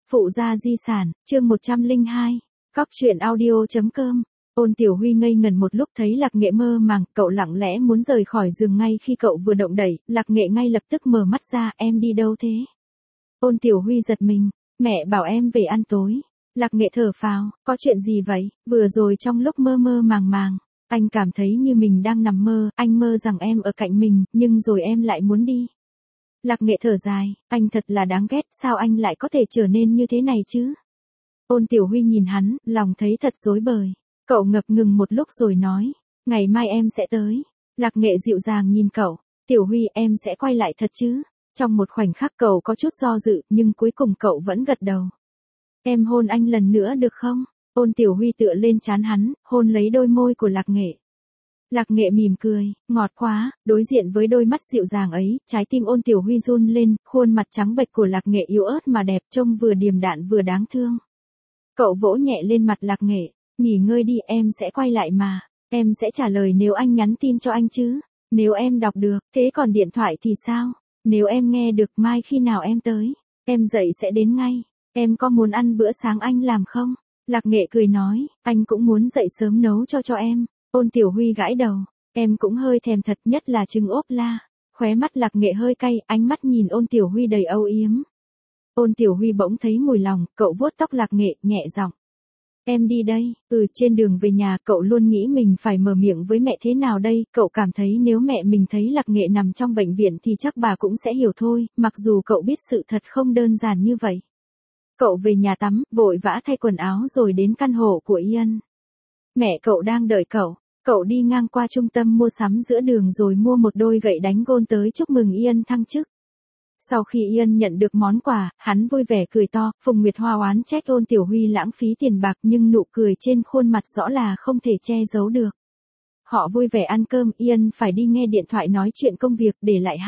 Phụ gia di sản, chương 102. Cóc truyện audio.com. Ôn Tiểu Huy ngây ngần một lúc thấy Lạc Nghệ mơ màng, cậu lặng lẽ muốn rời khỏi giường ngay khi cậu vừa động đẩy, Lạc Nghệ ngay lập tức mở mắt ra, em đi đâu thế? Ôn Tiểu Huy giật mình, mẹ bảo em về ăn tối. Lạc Nghệ thở phào, có chuyện gì vậy? Vừa rồi trong lúc mơ mơ màng màng, anh cảm thấy như mình đang nằm mơ, anh mơ rằng em ở cạnh mình, nhưng rồi em lại muốn đi. Lạc Nghệ thở dài, anh thật là đáng ghét, sao anh lại có thể trở nên như thế này chứ? Ôn Tiểu Huy nhìn hắn, lòng thấy thật rối bời. Cậu ngập ngừng một lúc rồi nói, ngày mai em sẽ tới. Lạc Nghệ dịu dàng nhìn cậu, Tiểu Huy em sẽ quay lại thật chứ? Trong một khoảnh khắc cậu có chút do dự, nhưng cuối cùng cậu vẫn gật đầu. Em hôn anh lần nữa được không? Ôn Tiểu Huy tựa lên trán hắn, hôn lấy đôi môi của Lạc Nghệ. Lạc Nghệ mỉm cười, ngọt quá, đối diện với đôi mắt dịu dàng ấy, trái tim Ôn Tiểu Huy run lên, khuôn mặt trắng bệch của Lạc Nghệ yếu ớt mà đẹp, trông vừa điềm đạm vừa đáng thương. Cậu vỗ nhẹ lên mặt Lạc Nghệ, nghỉ ngơi đi, em sẽ quay lại mà, em sẽ trả lời nếu anh nhắn tin cho anh chứ, nếu em đọc được, thế còn điện thoại thì sao, nếu em nghe được mai khi nào em tới, em dậy sẽ đến ngay, em có muốn ăn bữa sáng anh làm không? Lạc Nghệ cười nói, anh cũng muốn dậy sớm nấu cho em. Ôn Tiểu Huy gãi đầu, em cũng hơi thèm thật, nhất là trứng ốp la. Khóe mắt Lạc Nghệ hơi cay, ánh mắt nhìn Ôn Tiểu Huy đầy âu yếm. Ôn Tiểu Huy bỗng thấy mùi lòng, cậu vuốt tóc Lạc Nghệ, nhẹ giọng. Em đi đây, trên đường về nhà cậu luôn nghĩ mình phải mở miệng với mẹ thế nào đây, cậu cảm thấy nếu mẹ mình thấy Lạc Nghệ nằm trong bệnh viện thì chắc bà cũng sẽ hiểu thôi, mặc dù cậu biết sự thật không đơn giản như vậy. Cậu về nhà tắm, vội vã thay quần áo rồi đến căn hộ của Ian. Mẹ cậu đang đợi cậu đi ngang qua trung tâm mua sắm giữa đường rồi mua một đôi gậy đánh gôn tới chúc mừng Ian thăng chức. Sau khi Ian nhận được món quà, hắn vui vẻ cười to, Phùng Nguyệt Hoa oán trách Ôn Tiểu Huy lãng phí tiền bạc nhưng nụ cười trên khuôn mặt rõ là không thể che giấu được. Họ vui vẻ ăn cơm, Ian phải đi nghe điện thoại nói chuyện công việc, để lại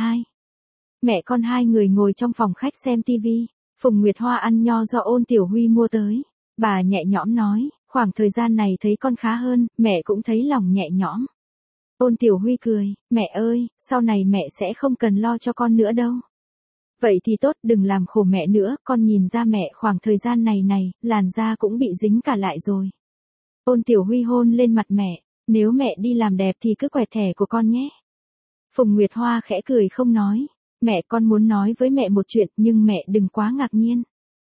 mẹ con hai người ngồi trong phòng khách xem tivi. Phùng Nguyệt Hoa ăn nho do Ôn Tiểu Huy mua tới. Bà nhẹ nhõm nói, khoảng thời gian này thấy con khá hơn, mẹ cũng thấy lòng nhẹ nhõm. Ôn Tiểu Huy cười, mẹ ơi, sau này mẹ sẽ không cần lo cho con nữa đâu. Vậy thì tốt, đừng làm khổ mẹ nữa, con nhìn ra mẹ khoảng thời gian này, làn da cũng bị dính cả lại rồi. Ôn Tiểu Huy hôn lên mặt mẹ, nếu mẹ đi làm đẹp thì cứ quẹt thẻ của con nhé. Phùng Nguyệt Hoa khẽ cười không nói, mẹ con muốn nói với mẹ một chuyện nhưng mẹ đừng quá ngạc nhiên.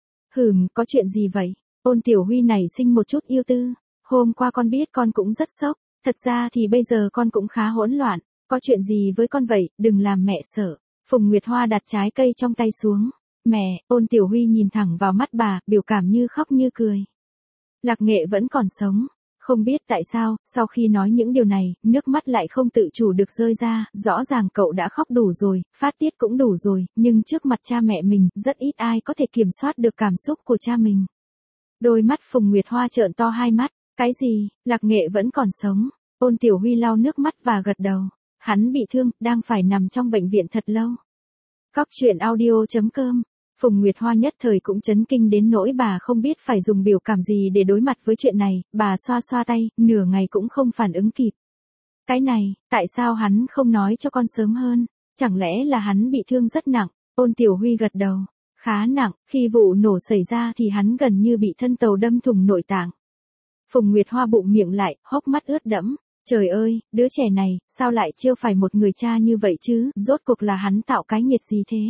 Có chuyện gì vậy? Ôn Tiểu Huy nảy sinh một chút yêu tư, hôm qua con biết con cũng rất sốc, thật ra thì bây giờ con cũng khá hỗn loạn, có chuyện gì với con vậy, đừng làm mẹ sợ. Phùng Nguyệt Hoa đặt trái cây trong tay xuống, mẹ, Ôn Tiểu Huy nhìn thẳng vào mắt bà, biểu cảm như khóc như cười. Lạc Nghệ vẫn còn sống, không biết tại sao, sau khi nói những điều này, nước mắt lại không tự chủ được rơi ra, rõ ràng cậu đã khóc đủ rồi, phát tiết cũng đủ rồi, nhưng trước mặt cha mẹ mình, rất ít ai có thể kiểm soát được cảm xúc của cha mình. Đôi mắt Phùng Nguyệt Hoa trợn to hai mắt, cái gì, Lạc Nghệ vẫn còn sống, Ôn Tiểu Huy lau nước mắt và gật đầu, hắn bị thương, đang phải nằm trong bệnh viện thật lâu. Cóc truyện audio.com. Phùng Nguyệt Hoa nhất thời cũng chấn kinh đến nỗi bà không biết phải dùng biểu cảm gì để đối mặt với chuyện này, bà xoa xoa tay, nửa ngày cũng không phản ứng kịp. Cái này, tại sao hắn không nói cho con sớm hơn, chẳng lẽ là hắn bị thương rất nặng, Ôn Tiểu Huy gật đầu. Khá nặng, khi vụ nổ xảy ra thì hắn gần như bị thân tàu đâm thủng nội tạng. Phùng Nguyệt Hoa bụng miệng lại, hốc mắt ướt đẫm. Trời ơi, đứa trẻ này, sao lại trêu phải một người cha như vậy chứ, rốt cuộc là hắn tạo cái nghiệt gì thế?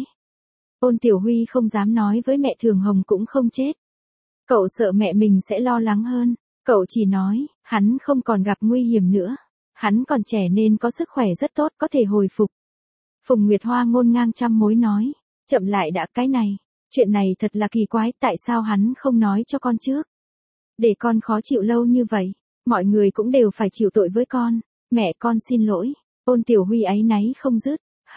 Ôn Tiểu Huy không dám nói với mẹ Thường Hồng cũng không chết. Cậu sợ mẹ mình sẽ lo lắng hơn. Cậu chỉ nói, hắn không còn gặp nguy hiểm nữa. Hắn còn trẻ nên có sức khỏe rất tốt, có thể hồi phục. Phùng Nguyệt Hoa ngôn ngang trăm mối nói. Chậm lại đã, cái này. Chuyện này thật là kỳ quái, tại sao hắn không nói cho con trước? Để con khó chịu lâu như vậy. Mọi người cũng đều phải chịu tội với con. Mẹ con xin lỗi. Ôn Tiểu Huy áy náy không dứt.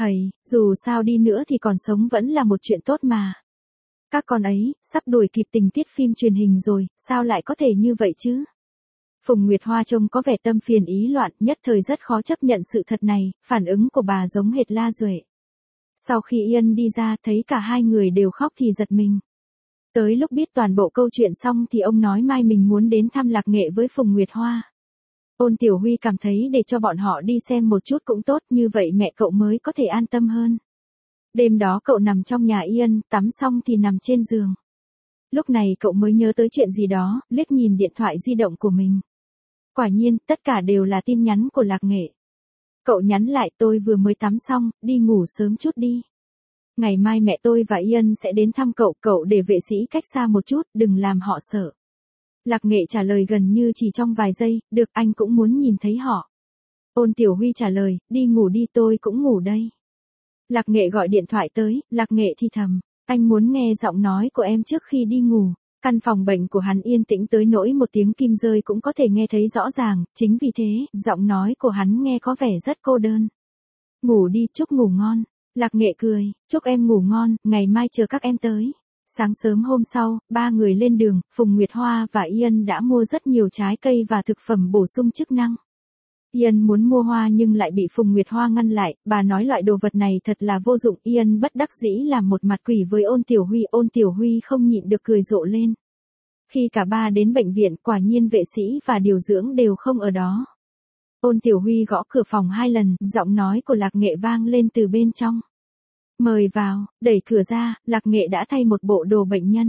Dù sao đi nữa thì còn sống vẫn là một chuyện tốt mà. Các con ấy, sắp đuổi kịp tình tiết phim truyền hình rồi, sao lại có thể như vậy chứ? Phùng Nguyệt Hoa trông có vẻ tâm phiền ý loạn, nhất thời rất khó chấp nhận sự thật này, phản ứng của bà giống hệt La Duệ. Sau khi Ian đi ra thấy cả hai người đều khóc thì giật mình. Tới lúc biết toàn bộ câu chuyện xong thì ông nói mai mình muốn đến thăm Lạc Nghệ với Phùng Nguyệt Hoa. Ôn Tiểu Huy cảm thấy để cho bọn họ đi xem một chút cũng tốt, như vậy mẹ cậu mới có thể an tâm hơn. Đêm đó cậu nằm trong nhà Ian, tắm xong thì nằm trên giường. Lúc này cậu mới nhớ tới chuyện gì đó, liếc nhìn điện thoại di động của mình. Quả nhiên, tất cả đều là tin nhắn của Lạc Nghệ. Cậu nhắn lại tôi vừa mới tắm xong, đi ngủ sớm chút đi. Ngày mai mẹ tôi và Ian sẽ đến thăm cậu để vệ sĩ cách xa một chút, đừng làm họ sợ. Lạc Nghệ trả lời gần như chỉ trong vài giây, được anh cũng muốn nhìn thấy họ. Ôn Tiểu Huy trả lời, đi ngủ đi tôi cũng ngủ đây. Lạc Nghệ gọi điện thoại tới, Lạc Nghệ thì thầm, anh muốn nghe giọng nói của em trước khi đi ngủ. Căn phòng bệnh của hắn yên tĩnh tới nỗi một tiếng kim rơi cũng có thể nghe thấy rõ ràng, chính vì thế, giọng nói của hắn nghe có vẻ rất cô đơn. Ngủ đi, chúc ngủ ngon. Lạc Nghệ cười, chúc em ngủ ngon, ngày mai chờ các em tới. Sáng sớm hôm sau, ba người lên đường, Phùng Nguyệt Hoa và Ian đã mua rất nhiều trái cây và thực phẩm bổ sung chức năng. Ian muốn mua hoa nhưng lại bị Phùng Nguyệt Hoa ngăn lại, bà nói loại đồ vật này thật là vô dụng. Ian bất đắc dĩ làm một mặt quỷ với Ôn Tiểu Huy không nhịn được cười rộ lên. Khi cả ba đến bệnh viện, quả nhiên vệ sĩ và điều dưỡng đều không ở đó. Ôn Tiểu Huy gõ cửa phòng 2 lần, giọng nói của Lạc Nghệ vang lên từ bên trong. Mời vào, đẩy cửa ra, Lạc Nghệ đã thay một bộ đồ bệnh nhân.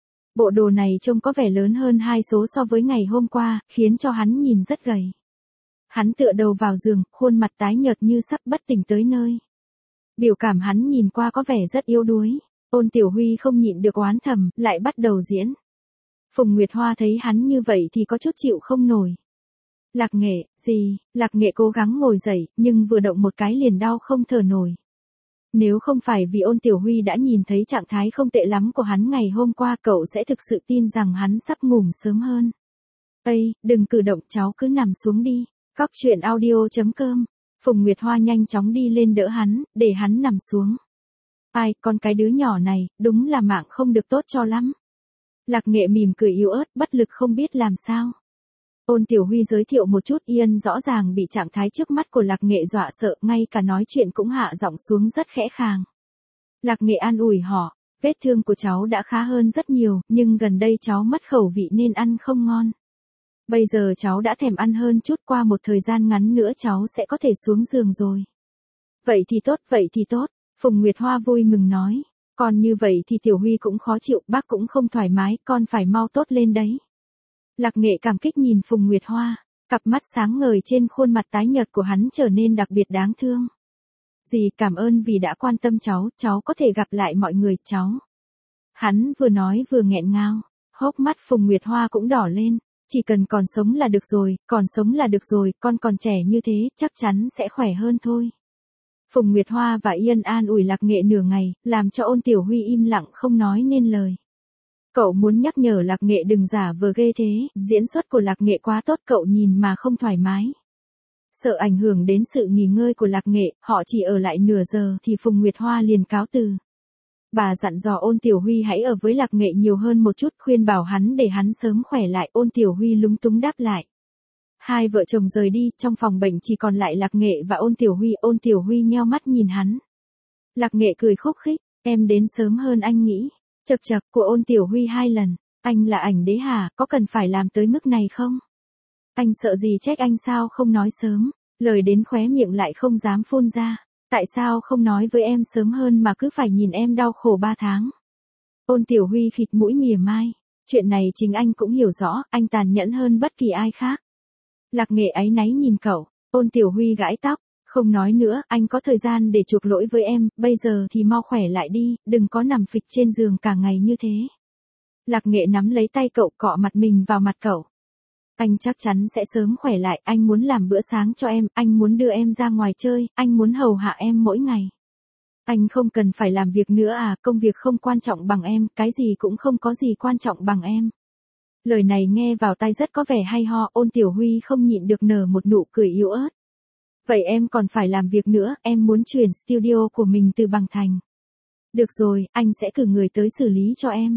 Bộ đồ này trông có vẻ lớn hơn 2 số so với ngày hôm qua, khiến cho hắn nhìn rất gầy. Hắn tựa đầu vào giường, khuôn mặt tái nhợt như sắp bất tỉnh tới nơi. Biểu cảm hắn nhìn qua có vẻ rất yếu đuối. Ôn Tiểu Huy không nhịn được oán thầm, lại bắt đầu diễn. Phùng Nguyệt Hoa thấy hắn như vậy thì có chút chịu không nổi. Lạc Nghệ, gì? Lạc Nghệ cố gắng ngồi dậy, nhưng vừa động một cái liền đau không thở nổi. Nếu không phải vì Ôn Tiểu Huy đã nhìn thấy trạng thái không tệ lắm của hắn ngày hôm qua, cậu sẽ thực sự tin rằng hắn sắp ngủ sớm hơn. Ây, đừng cử động, cháu cứ nằm xuống đi. Cóc truyện audio.com. Phùng Nguyệt Hoa nhanh chóng đi lên đỡ hắn, để hắn nằm xuống. Ai, con cái đứa nhỏ này, đúng là mạng không được tốt cho lắm. Lạc Nghệ mỉm cười yếu ớt, bất lực không biết làm sao. Ôn Tiểu Huy giới thiệu một chút, Ian rõ ràng bị trạng thái trước mắt của Lạc Nghệ dọa sợ, ngay cả nói chuyện cũng hạ giọng xuống rất khẽ khàng. Lạc Nghệ an ủi họ, vết thương của cháu đã khá hơn rất nhiều, nhưng gần đây cháu mất khẩu vị nên ăn không ngon. Bây giờ cháu đã thèm ăn hơn chút, qua một thời gian ngắn nữa cháu sẽ có thể xuống giường rồi. Vậy thì tốt, Phùng Nguyệt Hoa vui mừng nói. Còn như vậy thì Tiểu Huy cũng khó chịu, bác cũng không thoải mái, con phải mau tốt lên đấy. Lạc Nghệ cảm kích nhìn Phùng Nguyệt Hoa, cặp mắt sáng ngời trên khuôn mặt tái nhợt của hắn trở nên đặc biệt đáng thương. Dì cảm ơn vì đã quan tâm cháu có thể gặp lại mọi người, cháu. Hắn vừa nói vừa nghẹn ngào, hốc mắt Phùng Nguyệt Hoa cũng đỏ lên. Chỉ cần còn sống là được rồi, con còn trẻ như thế, chắc chắn sẽ khỏe hơn thôi. Phùng Nguyệt Hoa và Ian an ủi Lạc Nghệ nửa ngày, làm cho Ôn Tiểu Huy im lặng không nói nên lời. Cậu muốn nhắc nhở Lạc Nghệ đừng giả vờ ghê thế, diễn xuất của Lạc Nghệ quá tốt, cậu nhìn mà không thoải mái. Sợ ảnh hưởng đến sự nghỉ ngơi của Lạc Nghệ, họ chỉ ở lại nửa giờ thì Phùng Nguyệt Hoa liền cáo từ. Bà dặn dò Ôn Tiểu Huy hãy ở với Lạc Nghệ nhiều hơn một chút, khuyên bảo hắn để hắn sớm khỏe lại. Ôn Tiểu Huy lúng túng đáp lại. Hai vợ chồng rời đi, trong phòng bệnh chỉ còn lại Lạc Nghệ và Ôn Tiểu Huy. Ôn Tiểu Huy nheo mắt nhìn hắn. Lạc Nghệ cười khúc khích, em đến sớm hơn anh nghĩ. Chậc chậc của Ôn Tiểu Huy 2 lần, anh là ảnh đế hả, có cần phải làm tới mức này không? Anh sợ gì trách anh sao không nói sớm, lời đến khóe miệng lại không dám phun ra. Tại sao không nói với em sớm hơn mà cứ phải nhìn em đau khổ 3 tháng? Ôn Tiểu Huy khịt mũi mỉa mai. Chuyện này chính anh cũng hiểu rõ, anh tàn nhẫn hơn bất kỳ ai khác. Lạc Nghệ áy náy nhìn cậu, Ôn Tiểu Huy gãi tóc. Không nói nữa, anh có thời gian để chuộc lỗi với em, bây giờ thì mau khỏe lại đi, đừng có nằm phịch trên giường cả ngày như thế. Lạc Nghệ nắm lấy tay cậu, cọ mặt mình vào mặt cậu. Anh chắc chắn sẽ sớm khỏe lại, anh muốn làm bữa sáng cho em, anh muốn đưa em ra ngoài chơi, anh muốn hầu hạ em mỗi ngày. Anh không cần phải làm việc nữa à, công việc không quan trọng bằng em, cái gì cũng không có gì quan trọng bằng em. Lời này nghe vào tai rất có vẻ hay ho, Ôn Tiểu Huy không nhịn được nở một nụ cười yếu ớt. Vậy em còn phải làm việc nữa, em muốn chuyển studio của mình từ Bằng Thành. Được rồi, anh sẽ cử người tới xử lý cho em.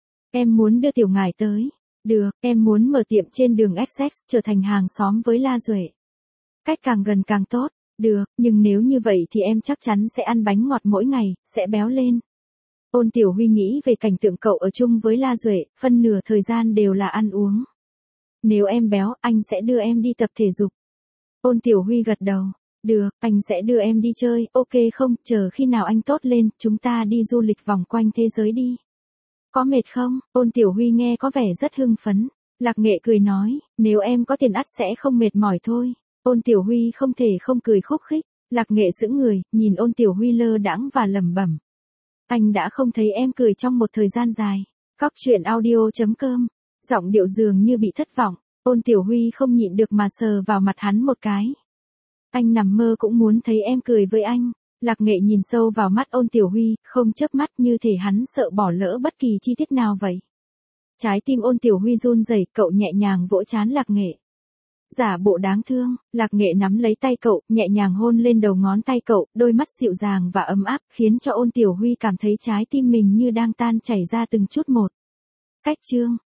Em muốn đưa Tiểu Ngải tới. Được, em muốn mở tiệm trên đường Essex, trở thành hàng xóm với La Duệ. Cách càng gần càng tốt. Được, nhưng nếu như vậy thì em chắc chắn sẽ ăn bánh ngọt mỗi ngày, sẽ béo lên. Ôn Tiểu Huy nghĩ về cảnh tượng cậu ở chung với La Duệ, phân nửa thời gian đều là ăn uống. Nếu em béo, anh sẽ đưa em đi tập thể dục. Ôn Tiểu Huy gật đầu. Được, anh sẽ đưa em đi chơi, ok không, chờ khi nào anh tốt lên, chúng ta đi du lịch vòng quanh thế giới đi. Có mệt không? Ôn Tiểu Huy nghe có vẻ rất hưng phấn. Lạc Nghệ cười nói, nếu em có tiền ắt sẽ không mệt mỏi thôi. Ôn Tiểu Huy không thể không cười khúc khích. Lạc Nghệ sững người, nhìn Ôn Tiểu Huy lơ đãng và lẩm bẩm. Anh đã không thấy em cười trong một thời gian dài. Cóc truyện audio.com. Giọng điệu dường như bị thất vọng. Ôn Tiểu Huy không nhịn được mà sờ vào mặt hắn một cái. Anh nằm mơ cũng muốn thấy em cười với anh. Lạc Nghệ nhìn sâu vào mắt Ôn Tiểu Huy, không chớp mắt như thể hắn sợ bỏ lỡ bất kỳ chi tiết nào vậy. Trái tim Ôn Tiểu Huy run rẩy, cậu nhẹ nhàng vỗ trán Lạc Nghệ. Giả bộ đáng thương, Lạc Nghệ nắm lấy tay cậu, nhẹ nhàng hôn lên đầu ngón tay cậu, đôi mắt dịu dàng và ấm áp, khiến cho Ôn Tiểu Huy cảm thấy trái tim mình như đang tan chảy ra từng chút một. Cách chương